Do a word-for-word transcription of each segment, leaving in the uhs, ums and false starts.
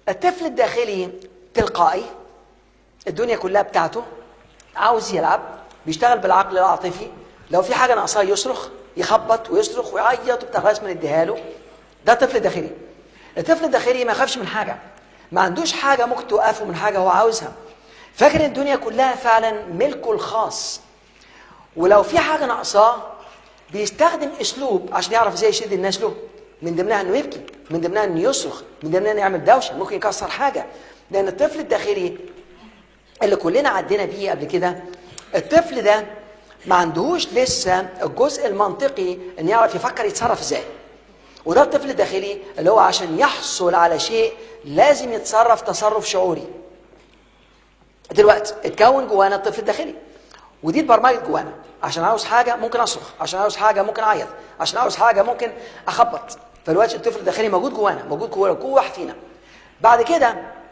الطفل الداخلي تلقائي، الدنيا كلها بتاعته، عاوز يلعب، بيشتغل بالعقل العاطفي، لو في حاجه ناقصاه يصرخ، يخبط ويصرخ ويعيط وبتاع لغايه ما نديها له. ده طفل داخلي. الطفل الداخلي ما يخافش من حاجه، ما عندوش حاجه ممكن توقفه من حاجه هو عاوزها، فاكر الدنيا كلها فعلا ملكه الخاص، ولو في حاجه ناقصاه بيستخدم اسلوب عشان يعرف ازاي يشد الناس له، من ضمنها انه يبكي، من ضمنها انه يصرخ، من ضمنها انه يعمل دوشه، ممكن يكسر حاجه. لان الطفل الداخلي اللي كلنا عدينا بيه قبل كده، الطفل ده ما عندهوش لسه الجزء المنطقي ان يعرف يفكر يتصرف ازاي. وده الطفل الداخلي اللي هو عشان يحصل على شيء لازم يتصرف تصرف شعوري. دلوقتي اتكون جوانا الطفل الداخلي، ودي اتبرمجت جوانا، عشان عاوز حاجه ممكن اصرخ، عشان عاوز حاجه ممكن اعيط، عشان عاوز حاجه ممكن اخبط. فالوقت الطفل الداخلي موجود جوانا، موجود جوانا كل واحد فينا. بعد كده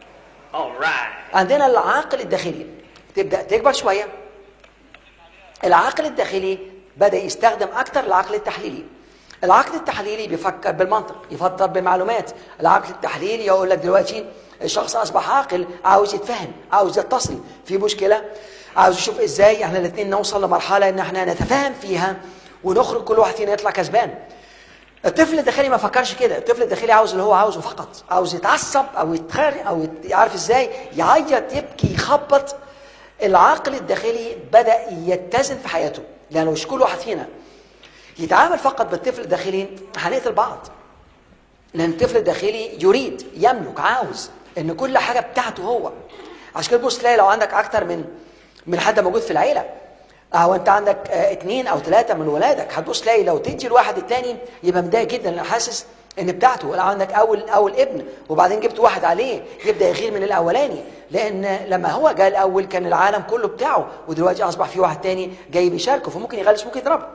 عندنا العقل الداخلي، تبدا تكبر شويه. العقل الداخلي بدا يستخدم اكتر العقل التحليلي. العقل التحليلي بيفكر بالمنطق، يفكر بالمعلومات. العقل التحليلي يقول لك دلوقتي الشخص اصبح عاقل، عاوز يتفهم، عاوز يتصل، في مشكله عاوز يشوف ازاي احنا الاثنين نوصل لمرحله ان احنا نتفاهم فيها ونخرج كل واحد فينا يطلع كسبان. الطفل الداخلي ما فكرش كده، الطفل الداخلي عاوز اللي هو عاوزه فقط، عاوز يتعصب او يتخانق او يعرف ازاي يعيط، يبكي، يخبط. العقل الداخلي بدا يتزن في حياته، لانه مش كل واحد فينا يتعامل فقط بالطفل الداخلي هنقتل بعض. لان الطفل الداخلي يريد، يملك، عاوز ان كل حاجه بتاعته هو. عشان كده تبص تلاقي لو عندك اكتر من من حد موجود في العيله، او انت عندك اه اثنين او ثلاثه من ولادك، هتبص تلاقي لو تدي الواحد الثاني يبقى متضايق جدا لانه حاسس ان بتاعته. لو عندك اول اول ابن وبعدين جبت واحد عليه يبدا يغير من الاولاني، لان لما هو جاء الاول كان العالم كله بتاعه، ودلوقتي اصبح في واحد ثاني جاي بيشاركه، فممكن يغلس ممكن يضربه.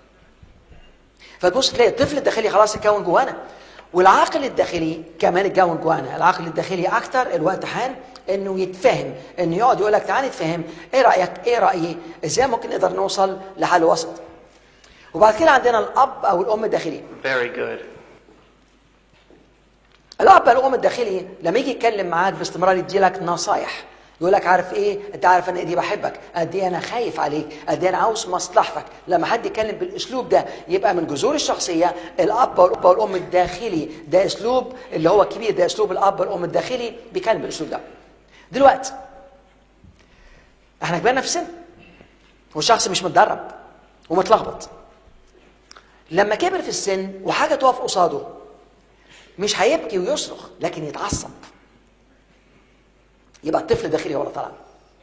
فتبص تلاقي الطفل الداخلي خلاص اتكون جوانا، والعقل الداخلي كمان اتكون جوانا. العقل الداخلي اكتر الوقت حان انه يتفهم، انه يقعد يقول لك تعالى نتفهم، ايه رايك، ايه رايي، ازاي ممكن نقدر نوصل لحل وسط. وبعد كده عندنا الاب او الام الداخلي. Very good. الاب او الام الداخلي لما يجي يتكلم معاك باستمرار يدي لك نصايح، يقول لك عارف ايه، انت عارف انا دي بحبك، قد ايه انا خايف عليك، قد ايه انا عاوز مصلحتك. لما حد يتكلم بالاسلوب ده يبقى من جذور الشخصيه. الاب او الام الداخلي ده اسلوب اللي هو كبير، ده اسلوب الاب والام الداخلي بيتكلم بالاسلوب ده. دلوقتي احنا كبرنا في السن والشخص مش متدرب ومتلخبط. لما كبر في السن وحاجه تقف قصاده مش هيبكي ويصرخ لكن يتعصب، يبقى الطفل الداخلي هو اللي طلع.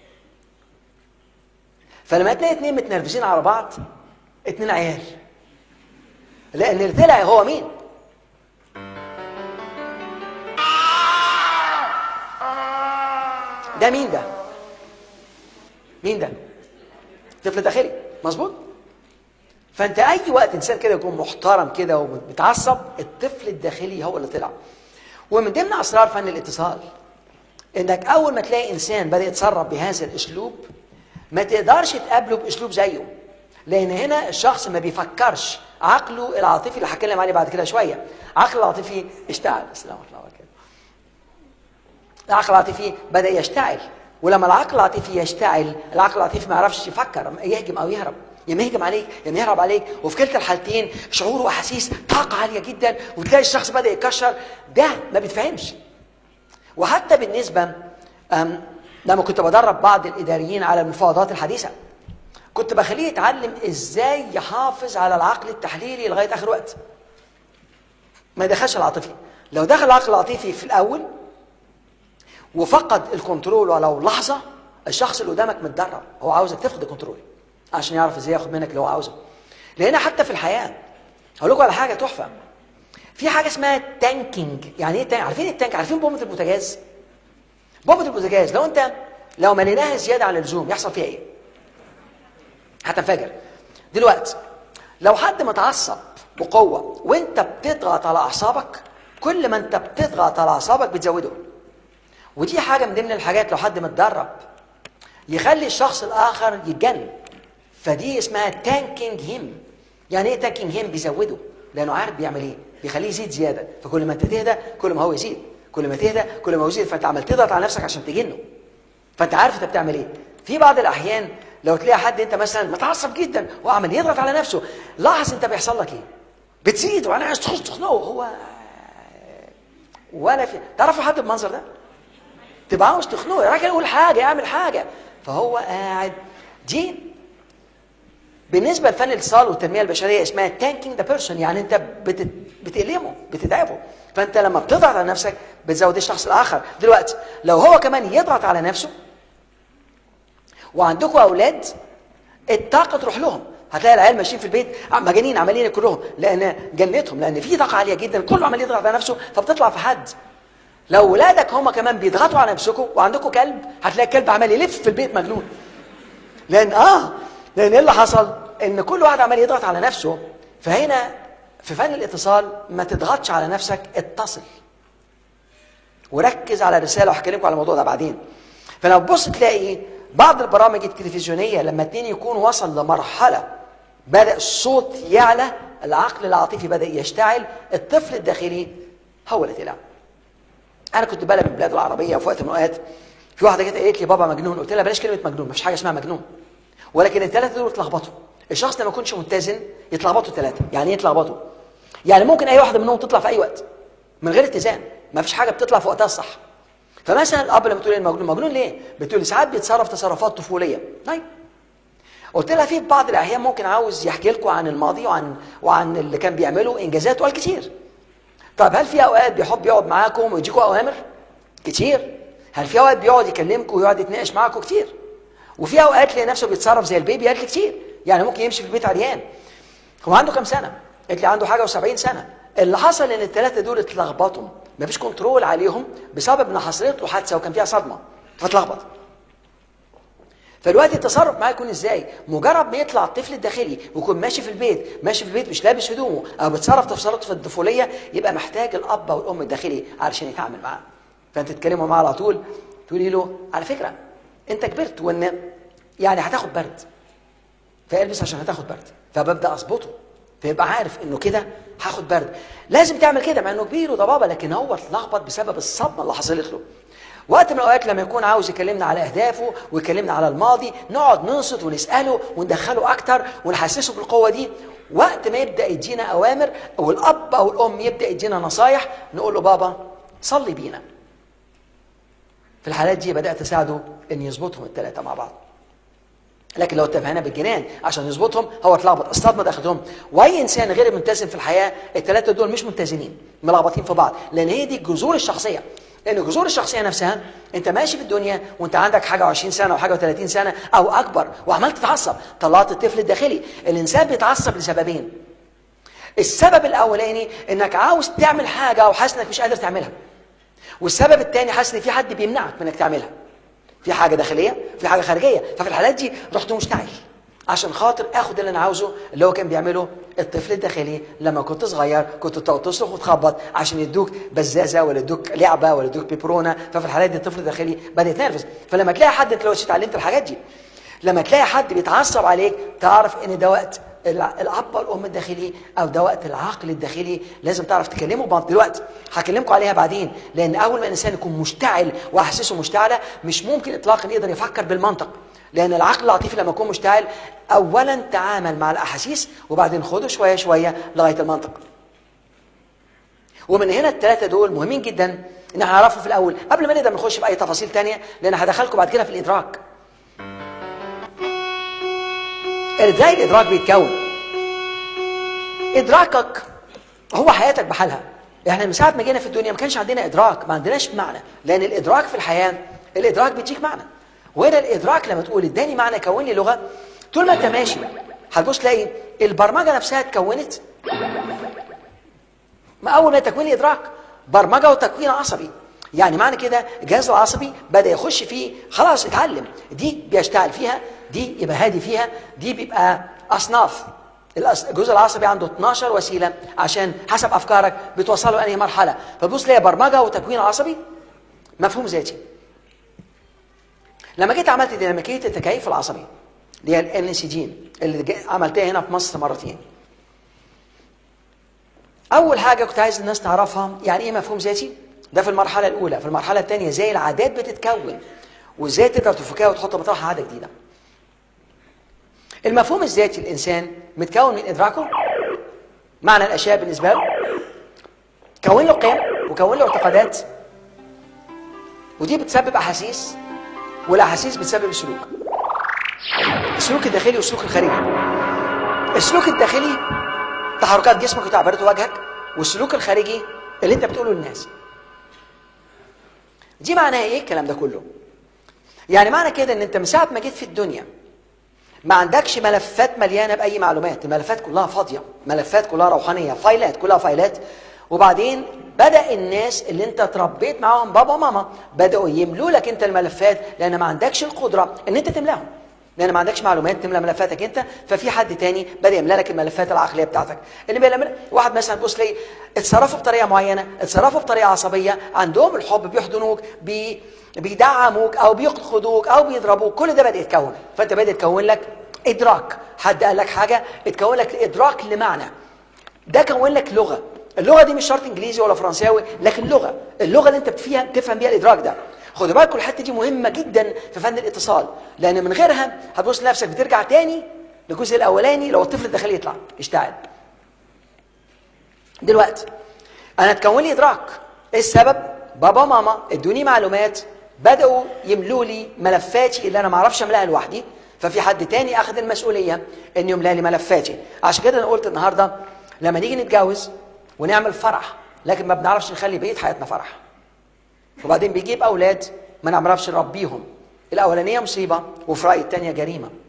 فلما تلاقي اتنين متنرفزين على بعض، اتنين عيال، لان اللي طلع هو مين؟ ده مين ده؟ مين ده؟ طفل داخلي، مظبوط؟ فانت اي وقت انسان كده يكون محترم كده ومتعصب، الطفل الداخلي هو اللي طلع. ومن ضمن اسرار فن الاتصال انك اول ما تلاقي انسان بدا يتصرف بهذا الاسلوب ما تقدرش تقابله باسلوب زيه، لان هنا الشخص ما بيفكرش، عقله العاطفي اللي هتكلم عليه بعد كده شويه، عقله العاطفي اشتعل. السلام عليكم. العقل العاطفي بدا يشتعل، ولما العقل العاطفي يشتعل، العقل العاطفي ما يعرفش يفكر، يهجم او يهرب، يا يهجم عليك يا يهرب عليك، وفي كلتا الحالتين شعور واحاسيس طاقه عاليه جدا، وتلاقي الشخص بدا يكشر. ده ما بيتفهمش. وحتى بالنسبه لما كنت بدرب بعض الاداريين على المفاوضات الحديثه، كنت بخليه يتعلم ازاي يحافظ على العقل التحليلي لغايه اخر وقت، ما يدخلش العاطفي. لو دخل العقل العاطفي في الاول وفقد الكنترول ولو لحظه، الشخص اللي قدامك متدرب، هو عاوزك تفقد الكنترول عشان يعرف ازاي ياخد منك اللي هو عاوزه. لان حتى في الحياه هقول لكم على حاجه تحفه، في حاجه اسمها تانكينج. يعني ايه تانك؟ عارفين التانك؟ عارفين بومه البوتاجاز؟ بومه البوتاجاز لو انت لو مليناها زياده عن اللزوم يحصل فيها ايه؟ هتنفجر. دلوقتي لو حد متعصب بقوه وانت بتضغط على اعصابك، كل ما انت بتضغط على اعصابك بتزوده. ودي حاجه من ضمن الحاجات لو حد متدرب يخلي الشخص الاخر يتجنن. فدي اسمها تانكينج هيم. يعني ايه تانكينج هيم؟ بيزوده، لانه عارف بيعمل ايه، بيخليه يزيد زياده. فكل ما انت تهدى كل ما هو يزيد، كل ما تهدى كل ما يزيد، فانت عمال تضغط على نفسك عشان تجنه، فانت عارف انت بتعمل ايه. في بعض الاحيان لو تلاقي حد انت مثلا متعصب جدا وعمال يضغط على نفسه، لاحظ انت بيحصل لك ايه، بتزيد وانا عايز تخش تخنقه هو ولا في. تعرفوا حد بالمنظر ده تبقى عاوز تخنقه، يا راجل قول حاجه اعمل حاجه، فهو قاعد. دي بالنسبه لفن الاتصال والتنميه البشريه اسمها تانكينج ذا بيرسون، يعني انت بتت... بتألمه بتتعبه، فانت لما بتضغط على نفسك بتزود الشخص الاخر. دلوقتي لو هو كمان يضغط على نفسه وعندكم اولاد الطاقه تروح لهم، هتلاقي العيال ماشيين في البيت مجانين عمالين كلهم لان جنتهم، لان في طاقه عاليه جدا كله عمال يضغط على نفسه فبتطلع في حد. لو ولادك هم كمان بيضغطوا على نفسكم وعندكم كلب، هتلاقي الكلب عمال يلف في البيت مجنون، لان اه لان ايه اللي حصل؟ ان كل واحد عمال يضغط على نفسه. فهنا في فن الاتصال ما تضغطش على نفسك، اتصل وركز على الرساله، وهحكي لكم على الموضوع ده بعدين. فلو تبص تلاقي بعض البرامج التلفزيونيه لما اتنين يكون وصل لمرحله بدا الصوت يعلى، العقل العاطفي بدا يشتعل، الطفل الداخلي هو اللي طلع. انا كنت بلد من البلاد العربيه، وفي وقت من الاوقات في واحده جت قالت لي بابا مجنون، قلت لها بلاش كلمه مجنون، مفيش حاجه اسمها مجنون، ولكن الثلاثه دول اتلخبطوا. الشخص لما يكونش متزن يتلخبطوا الثلاثه. يعني ايه يتلخبطوا؟ يعني ممكن اي واحده منهم تطلع في اي وقت من غير اتزان، مفيش حاجه بتطلع في وقتها الصح. فمثلا الاب لما تقول لي مجنون، مجنون ليه؟ بتقول لي ساعات بيتصرف تصرفات طفوليه. طيب قلت لها في بعض الاحيان ممكن عاوز يحكي لكم عن الماضي وعن وعن اللي كان بيعمله انجازات وقال كتير. طب هل في اوقات بيحب يقعد معاكم ويديكم اوامر؟ كتير. هل في اوقات بيقعد يكلمكم ويقعد يتناقش معاكم؟ كتير. وفي اوقات تلاقي نفسه بيتصرف زي البيبي؟ قال لي كتير. يعني ممكن يمشي في البيت عريان. هو عنده كام سنه؟ قالت لي عنده حاجه وسبعين سنه. اللي حصل ان الثلاثه دول اتلخبطوا، مفيش كنترول عليهم بسبب ان حصلت له حادثه وكان فيها صدمه فاتلخبط. فالوقت التصرف معاه يكون ازاي؟ مجرد ما يطلع الطفل الداخلي ويكون ماشي في البيت، ماشي في البيت مش لابس هدومه او بيتصرف تصرفات في الطفوليه، يبقى محتاج الاب والام الداخلي علشان يتعامل معاه. فانت تتكلموا معاه على طول، تقولي له على فكره انت كبرت وان يعني هتاخد برد، فالبس عشان هتاخد برد، فببدا اظبطه فيبقى عارف انه كده هاخد برد، لازم تعمل كده مع انه كبير وده بابا، لكن هو اتلخبط بسبب الصدمه اللي حصلت له. وقت من الاوقات لما يكون عاوز يكلمنا على اهدافه ويكلمنا على الماضي، نقعد ننصت ونساله وندخله اكتر ونحسسه بالقوه دي. وقت ما يبدا يدينا اوامر او الاب او الام يبدا يدينا نصايح، نقول له بابا صلي بينا. في الحالات دي بدات اساعده ان يظبطهم الثلاثه مع بعض. لكن لو اتفقنا بالجنان عشان يظبطهم، هو اتلخبط، الصدمه دخلتهم. واي انسان غير متزن في الحياه، الثلاثه دول مش متزنين، ملخبطين في بعض، لان هي دي جذور الشخصيه. لان جذور الشخصيه نفسها، انت ماشي في الدنيا وانت عندك حاجه وعشرين سنه وحاجه وثلاثين سنه او اكبر وعمال تتعصب، طلعت الطفل الداخلي. الانسان بيتعصب لسببين. السبب الاولاني انك عاوز تعمل حاجه وحاسس انك مش قادر تعملها، والسبب الثاني حاسس ان في حد بيمنعك من انك تعملها. في حاجه داخليه في حاجه خارجيه. ففي الحالات دي رحت مشتعل عشان خاطر اخد اللي انا عاوزه، اللي هو كان بيعمله الطفل الداخلي. لما كنت صغير كنت تقعد تصرخ وتخبط عشان يدوك بزازه ولا يدوك لعبه ولا يدوك بيبرونه. ففي الحالات دي الطفل الداخلي بدا يتنرفز. فلما تلاقي حد، انت لو اتعلمت الحاجات دي، لما تلاقي حد بيتعصب عليك تعرف ان ده وقت الاب والام الداخلي، او ده وقت العقل الداخلي. لازم تعرف تكلمه بعض. دلوقتي هكلمكم عليها بعدين، لان اول ما الانسان يكون مشتعل واحاسيسه مشتعله، مش ممكن اطلاقا يقدر يفكر بالمنطق. لان العقل العاطفي لما يكون مشتعل، اولا تعامل مع الاحاسيس وبعدين خده شويه شويه لغايه المنطق. ومن هنا الثلاثه دول مهمين جدا ان نعرفه في الاول قبل ما نقدر نخش باي تفاصيل ثانيه، لان هدخلكم بعد كده في الادراك. ازاي الادراك بيتكون؟ ادراكك هو حياتك بحالها. احنا من ساعه ما جينا في الدنيا ما كانش عندنا ادراك، ما عندناش معنى، لان الادراك في الحياه، الادراك بيديك معنى. وهنا الادراك لما تقول اداني معنى، كون لي لغه، طول ما انت ماشي هتبص تلاقي البرمجه نفسها اتكونت. ما اول ما تكوين الادراك برمجه وتكوين عصبي. يعني معنى كده الجهاز العصبي بدا يخش فيه، خلاص اتعلم، دي بيشتغل فيها، دي يبقى هادي فيها، دي بيبقى اصناف. الجزء العصبي عنده اتناشر وسيله عشان حسب افكارك بتوصله لانهي مرحله. فتبص تلاقي برمجه وتكوين عصبي، مفهوم ذاتي. لما جيت عملت ديناميكيه التكيف العصبي اللي هي الان اس جين اللي عملتها هنا في مصر مرتين، اول حاجه كنت عايز الناس تعرفها يعني ايه مفهوم ذاتي ده في المرحله الاولى. في المرحله الثانيه زي العادات بتتكون وازاي تقدر تفكها وتحط مطرحها عاده جديده. المفهوم الذاتي للانسان متكون من ادراكه، معنى الاشياء بالنسبه له، كون له قيم وكون له اعتقادات، ودي بتسبب احاسيس، والاحاسيس بتسبب السلوك. السلوك الداخلي والسلوك الخارجي. السلوك الداخلي تحركات جسمك وتعبيرات وجهك، والسلوك الخارجي اللي انت بتقوله للناس. دي معناها ايه الكلام ده كله؟ يعني معنى كده ان انت من ساعه ما جيت في الدنيا ما عندكش ملفات مليانه باي معلومات، الملفات كلها فاضيه، ملفات كلها روحانيه، فايلات كلها فايلات. وبعدين بدا الناس اللي انت اتربيت معاهم بابا وماما بداوا يملوا لك انت الملفات، لان ما عندكش القدره ان انت تملاهم، لان ما عندكش معلومات تملى ملفاتك انت، ففي حد تاني بدا يملى لك الملفات العقليه بتاعتك. اللي بيعمل واحد مثلا تبص لي اتصرفوا بطريقه معينه، اتصرفوا بطريقه عصبيه، عندهم الحب، بيحضنوك، بي بيدعموك او بيخدوك او بيضربوك، كل ده بدا يتكون. فانت بدا يتكون لك ادراك، حد قال لك حاجه اتكون لك ادراك لمعنى، ده كون لك لغه. اللغه دي مش شرط انجليزي ولا فرنساوي، لكن لغه، اللغه اللي انت فيها تفهم بيها الادراك ده. خدوا بالكم الحته دي مهمه جدا في فن الاتصال، لان من غيرها هتبص لنفسك بترجع تاني للجزء الاولاني لو الطفل الداخلي يطلع يشتعل. دلوقتي انا اتكون لي ادراك، ايه السبب؟ بابا وماما ادوني معلومات، بداوا يملوا لي ملفاتي اللي انا ما اعرفش املاها لوحدي، ففي حد تاني اخذ المسؤوليه انه يملى لي ملفاتي. عشان كده انا قلت النهارده لما نيجي نتجوز ونعمل فرح لكن ما بنعرفش نخلي بقيه حياتنا فرح، وبعدين بيجيب اولاد ما نعرفش نربيهم، الاولانيه مصيبه وفي رايي الثانيه جريمه.